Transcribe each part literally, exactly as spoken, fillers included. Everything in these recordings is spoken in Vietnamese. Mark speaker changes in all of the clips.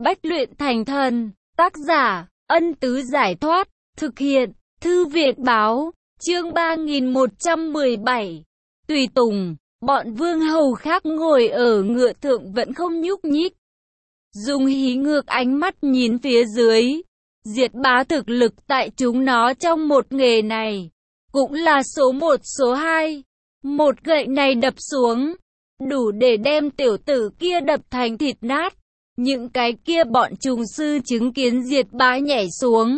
Speaker 1: Bách luyện thành thần. Tác giả, Ân Tứ Giải Thoát. Thực hiện, Thư Viện Báo. Chương ba nghìn một trăm mười bảy. Tùy tùng. Bọn vương hầu khác ngồi ở ngựa thượng vẫn không nhúc nhích. Dung hí ngược ánh mắt nhìn phía dưới. Diệt bá thực lực tại chúng nó trong một nghề này cũng là số một số hai. Một gậy này đập xuống, đủ để đem tiểu tử kia đập thành thịt nát. Những cái kia bọn trùng sư chứng kiến diệt bá nhảy xuống,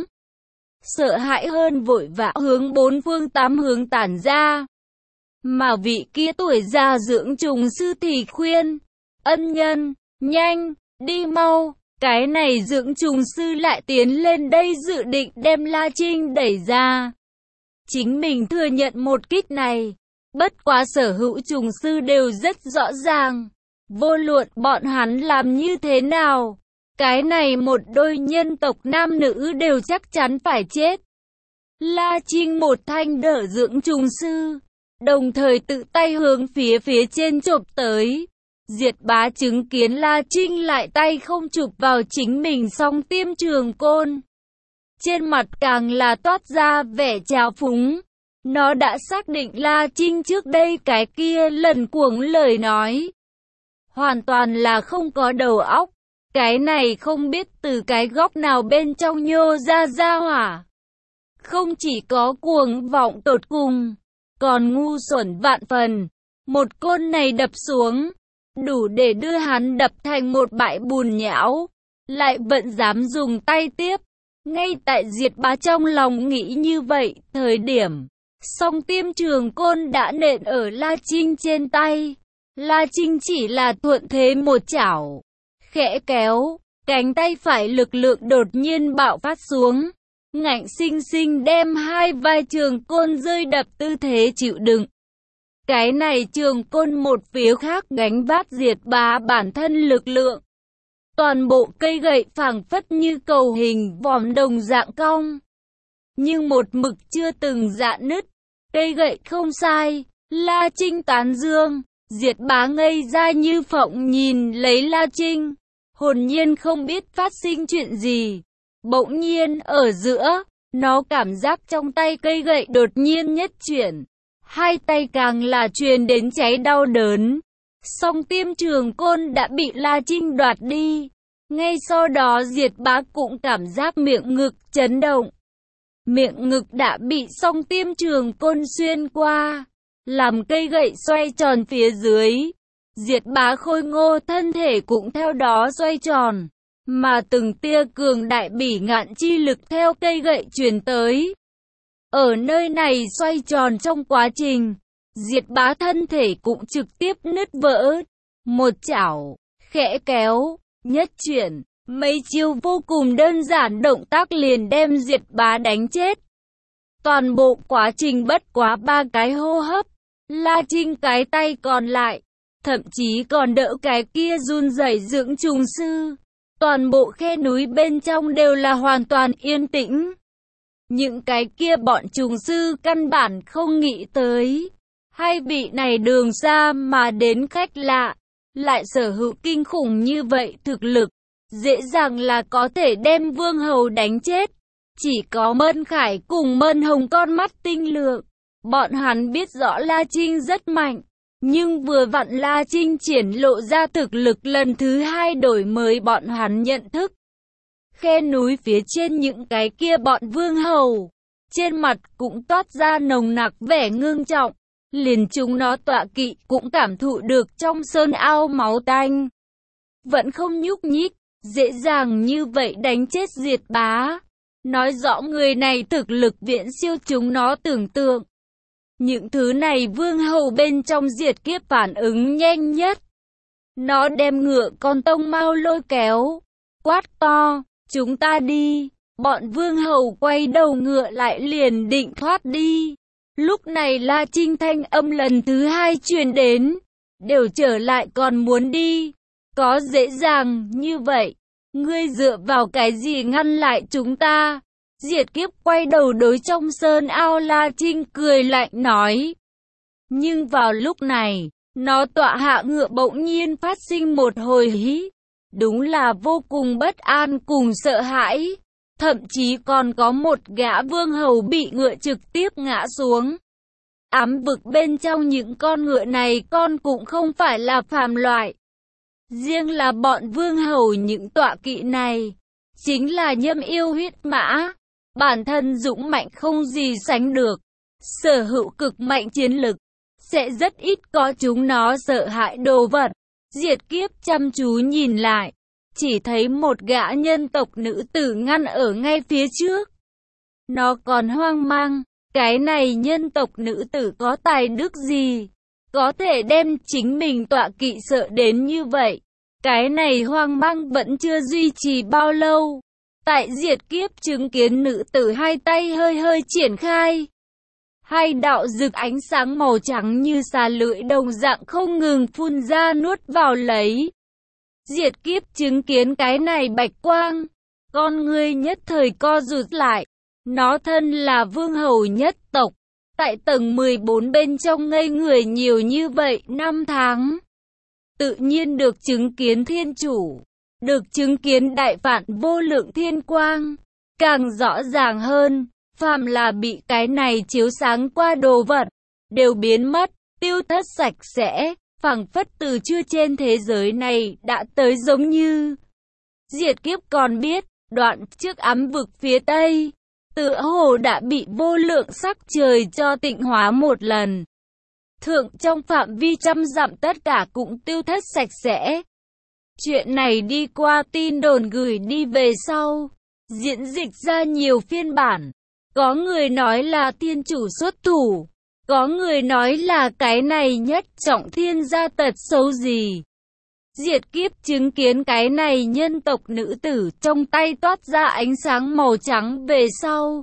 Speaker 1: sợ hãi hơn vội vã hướng bốn phương tám hướng tản ra. Mà vị kia tuổi già dưỡng trùng sư thì khuyên, ân nhân, nhanh, đi mau. Cái này dưỡng trùng sư lại tiến lên đây dự định đem La Trinh đẩy ra. Chính mình thừa nhận một kích này. Bất quá sở hữu trùng sư đều rất rõ ràng. Vô luận bọn hắn làm như thế nào, cái này một đôi nhân tộc nam nữ đều chắc chắn phải chết. La Trinh một thanh đỡ dưỡng trùng sư, đồng thời tự tay hướng phía phía trên chộp tới. Diệt bá chứng kiến La Trinh lại tay không chụp vào chính mình song tiêm trường côn. Trên mặt càng là toát ra vẻ trào phúng. Nó đã xác định La Trinh trước đây cái kia lần cuồng lời nói hoàn toàn là không có đầu óc. Cái này không biết từ cái góc nào bên trong nhô ra ra hỏa. Không chỉ có cuồng vọng tột cùng, còn ngu xuẩn vạn phần. Một côn này đập xuống, đủ để đưa hắn đập thành một bãi bùn nhão. Lại vẫn dám dùng tay tiếp. Ngay tại diệt bá trong lòng nghĩ như vậy, thời điểm song tiêm trường côn đã nện ở La Trinh trên tay. La Trinh chỉ là thuận thế một chảo, khẽ kéo, cánh tay phải lực lượng đột nhiên bạo phát xuống, ngạnh sinh sinh đem hai vai trường côn rơi đập tư thế chịu đựng. Cái này trường côn một phía khác gánh vác diệt bá bản thân lực lượng. Toàn bộ cây gậy phảng phất như cầu hình vòm đồng dạng cong, nhưng một mực chưa từng rạn nứt. Cây gậy không sai, La Trinh tán dương. Diệt bá ngây ra như phộng nhìn lấy La Trinh, hồn nhiên không biết phát sinh chuyện gì. Bỗng nhiên ở giữa, nó cảm giác trong tay cây gậy đột nhiên nhất chuyển. Hai tay càng là truyền đến cháy đau đớn. Song tiêm trường côn đã bị La Trinh đoạt đi. Ngay sau đó diệt bá cũng cảm giác miệng ngực chấn động. Miệng ngực đã bị song tiêm trường côn xuyên qua, làm cây gậy xoay tròn phía dưới. Diệt bá khôi ngô thân thể cũng theo đó xoay tròn, mà từng tia cường đại bỉ ngạn chi lực theo cây gậy truyền tới. Ở nơi này xoay tròn trong quá trình, diệt bá thân thể cũng trực tiếp nứt vỡ. Một chảo, khẽ kéo, nhất chuyển, mấy chiêu vô cùng đơn giản động tác liền đem diệt bá đánh chết. Toàn bộ quá trình bất quá ba cái hô hấp. La Trinh cái tay còn lại, thậm chí còn đỡ cái kia run rẩy dưỡng trùng sư. Toàn bộ khe núi bên trong đều là hoàn toàn yên tĩnh. Những cái kia bọn trùng sư căn bản không nghĩ tới. Hai vị này đường xa mà đến khách lạ, lại sở hữu kinh khủng như vậy thực lực. Dễ dàng là có thể đem vương hầu đánh chết. Chỉ có Mân Khải cùng Mân Hồng con mắt tinh lượng. Bọn hắn biết rõ La Trinh rất mạnh. Nhưng vừa vặn La Trinh triển lộ ra thực lực lần thứ hai đổi mới bọn hắn nhận thức. Khe núi phía trên những cái kia bọn vương hầu, trên mặt cũng toát ra nồng nặc vẻ ngưng trọng. Liền chúng nó tọa kỵ cũng cảm thụ được trong sơn ao máu tanh. Vẫn không nhúc nhích. Dễ dàng như vậy đánh chết diệt bá, nói rõ người này thực lực viễn siêu chúng nó tưởng tượng. Những thứ này vương hầu bên trong diệt kiếp phản ứng nhanh nhất. Nó đem ngựa con tông mau lôi kéo, quát to, chúng ta đi. Bọn vương hầu quay đầu ngựa lại liền định thoát đi. Lúc này La Trinh thanh âm lần thứ hai truyền đến, đều trở lại còn muốn đi. Có dễ dàng như vậy, ngươi dựa vào cái gì ngăn lại chúng ta? Diệt kiếp quay đầu đối trong sơn ao La Trinh cười lạnh nói. Nhưng vào lúc này, nó tọa hạ ngựa bỗng nhiên phát sinh một hồi hí. đúng là vô cùng bất an cùng sợ hãi. Thậm chí còn có một gã vương hầu bị ngựa trực tiếp ngã xuống. Ám vực bên trong những con ngựa này con cũng không phải là phàm loại. Riêng là bọn vương hầu những tọa kỵ này, chính là nhâm yêu huyết mã. Bản thân dũng mạnh không gì sánh được, sở hữu cực mạnh chiến lực, sẽ rất ít có chúng nó sợ hãi đồ vật. Diệt Kiếp chăm chú nhìn lại, chỉ thấy một gã nhân tộc nữ tử ngăn ở ngay phía trước. Nó còn hoang mang, cái này nhân tộc nữ tử có tài đức gì, có thể đem chính mình tọa kỵ sợ đến như vậy. Cái này hoang mang vẫn chưa duy trì bao lâu. Tại Diệt Kiếp chứng kiến nữ tử hai tay hơi hơi triển khai. Hai đạo rực ánh sáng màu trắng như xà lưỡi đồng dạng không ngừng phun ra nuốt vào lấy. Diệt Kiếp chứng kiến cái này bạch quang, con người nhất thời co rụt lại. Nó thân là vương hầu nhất tộc, tại tầng mười bốn bên trong ngây người nhiều như vậy năm tháng. Tự nhiên được chứng kiến thiên chủ, được chứng kiến đại phản vô lượng thiên quang. Càng rõ ràng hơn, phàm là bị cái này chiếu sáng qua đồ vật, đều biến mất, tiêu thất sạch sẽ, phảng phất từ chưa trên thế giới này đã tới giống như. Diệt Kiếp còn biết, đoạn trước ám vực phía Tây, tựa hồ đã bị vô lượng sắc trời cho tịnh hóa một lần. Thượng trong phạm vi trăm dặm tất cả cũng tiêu thất sạch sẽ. Chuyện này đi qua tin đồn gửi đi về sau, diễn dịch ra nhiều phiên bản. Có người nói là thiên chủ xuất thủ, có người nói là cái này nhất trọng thiên gia tật xấu gì. Diệt Kiếp chứng kiến cái này nhân tộc nữ tử trong tay toát ra ánh sáng màu trắng về sau.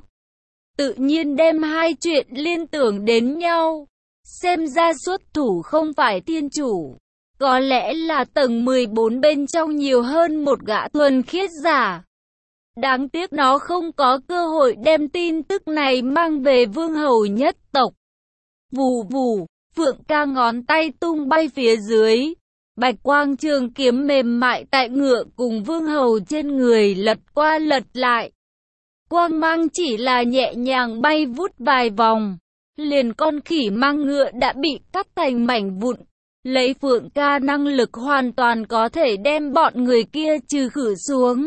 Speaker 1: Tự nhiên đem hai chuyện liên tưởng đến nhau. Xem ra xuất thủ không phải thiên chủ, có lẽ là tầng mười bốn bên trong nhiều hơn một gã thuần khiết giả. Đáng tiếc nó không có cơ hội đem tin tức này mang về vương hầu nhất tộc. Vù vù, Phượng Ca ngón tay tung bay phía dưới. Bạch quang trường kiếm mềm mại tại ngựa cùng vương hầu trên người lật qua lật lại. Quang mang chỉ là nhẹ nhàng bay vút vài vòng, liền con khỉ mang ngựa đã bị cắt thành mảnh vụn. Lấy Phượng Ca năng lực hoàn toàn có thể đem bọn người kia trừ khử xuống.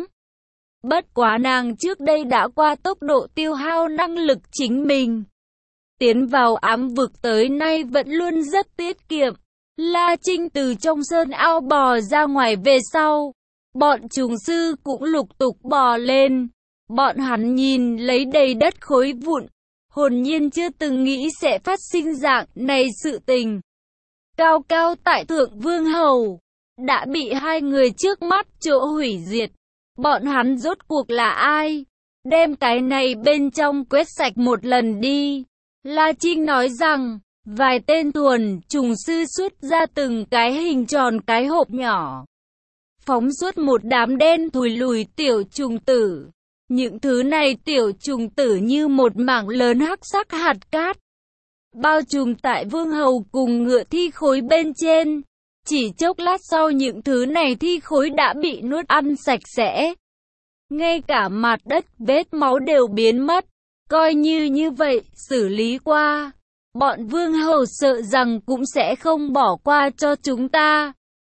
Speaker 1: Bất quá nàng trước đây đã qua tốc độ tiêu hao năng lực chính mình. Tiến vào ám vực tới nay vẫn luôn rất tiết kiệm. La Trinh từ trong sơn ao bò ra ngoài về sau, bọn trùng sư cũng lục tục bò lên. Bọn hắn nhìn lấy đầy đất khối vụn, hồn nhiên chưa từng nghĩ sẽ phát sinh dạng này sự tình. Cao cao tại thượng vương hầu, đã bị hai người trước mắt chỗ hủy diệt. Bọn hắn rốt cuộc là ai? Đem cái này bên trong quét sạch một lần đi. La Trinh nói rằng, vài tên thuần trùng sư xuất ra từng cái hình tròn cái hộp nhỏ. Phóng xuất một đám đen thùi lùi tiểu trùng tử. Những thứ này tiểu trùng tử như một mảng lớn hắc sắc hạt cát, bao trùm tại vương hầu cùng ngựa thi khối bên trên. Chỉ chốc lát sau những thứ này thi khối đã bị nuốt ăn sạch sẽ. Ngay cả mặt đất vết máu đều biến mất. Coi như như vậy, xử lý qua, bọn vương hầu sợ rằng cũng sẽ không bỏ qua cho chúng ta.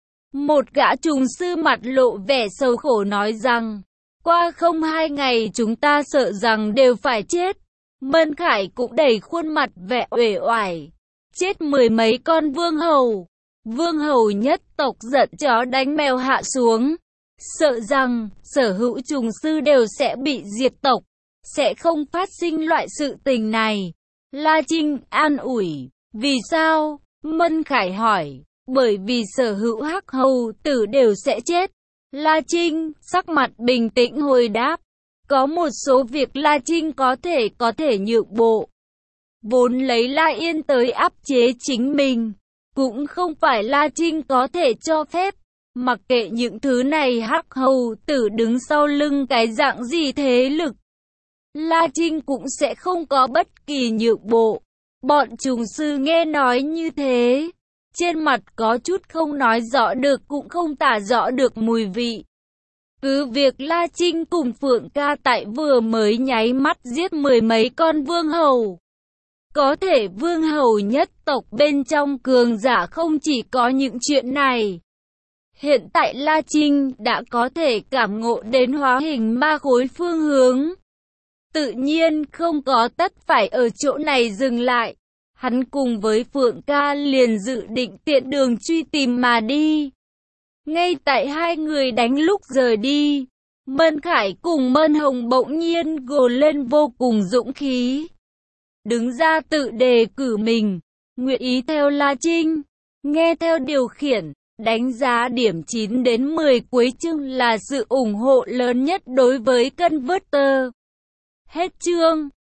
Speaker 1: Một gã trùng sư mặt lộ vẻ sầu khổ nói rằng, qua không hai ngày chúng ta sợ rằng đều phải chết. Mân Khải cũng đầy khuôn mặt vẻ uể oải. Chết mười mấy con vương hầu. Vương hầu nhất tộc giận chó đánh mèo hạ xuống. Sợ rằng sở hữu trùng sư đều sẽ bị diệt tộc. Sẽ không phát sinh loại sự tình này. La Trinh an ủi. Vì sao? Mân Khải hỏi. Bởi vì sở hữu hắc hầu tử đều sẽ chết. La Trinh sắc mặt bình tĩnh hồi đáp. Có một số việc La Trinh có thể có thể nhượng bộ. Vốn lấy La Yên tới áp chế chính mình, cũng không phải La Trinh có thể cho phép. Mặc kệ những thứ này hắc hầu tử đứng sau lưng cái dạng gì thế lực, La Trinh cũng sẽ không có bất kỳ nhượng bộ. Bọn trùng sư nghe nói như thế, trên mặt có chút không nói rõ được cũng không tả rõ được mùi vị. Cứ việc La Trinh cùng Phượng Ca tại vừa mới nháy mắt giết mười mấy con vương hầu. Có thể vương hầu nhất tộc bên trong cường giả không chỉ có những chuyện này. Hiện tại La Trinh đã có thể cảm ngộ đến hóa hình ma khối phương hướng. Tự nhiên không có tất phải ở chỗ này dừng lại. Hắn cùng với Phượng Ca liền dự định tiện đường truy tìm mà đi. Ngay tại hai người đánh lúc rời đi, Mân Khải cùng Mân Hồng bỗng nhiên gồ lên vô cùng dũng khí. Đứng ra tự đề cử mình, nguyện ý theo La Trinh, nghe theo điều khiển, đánh giá điểm chín đến mười cuối chương là sự ủng hộ lớn nhất đối với Converter. Hết chương.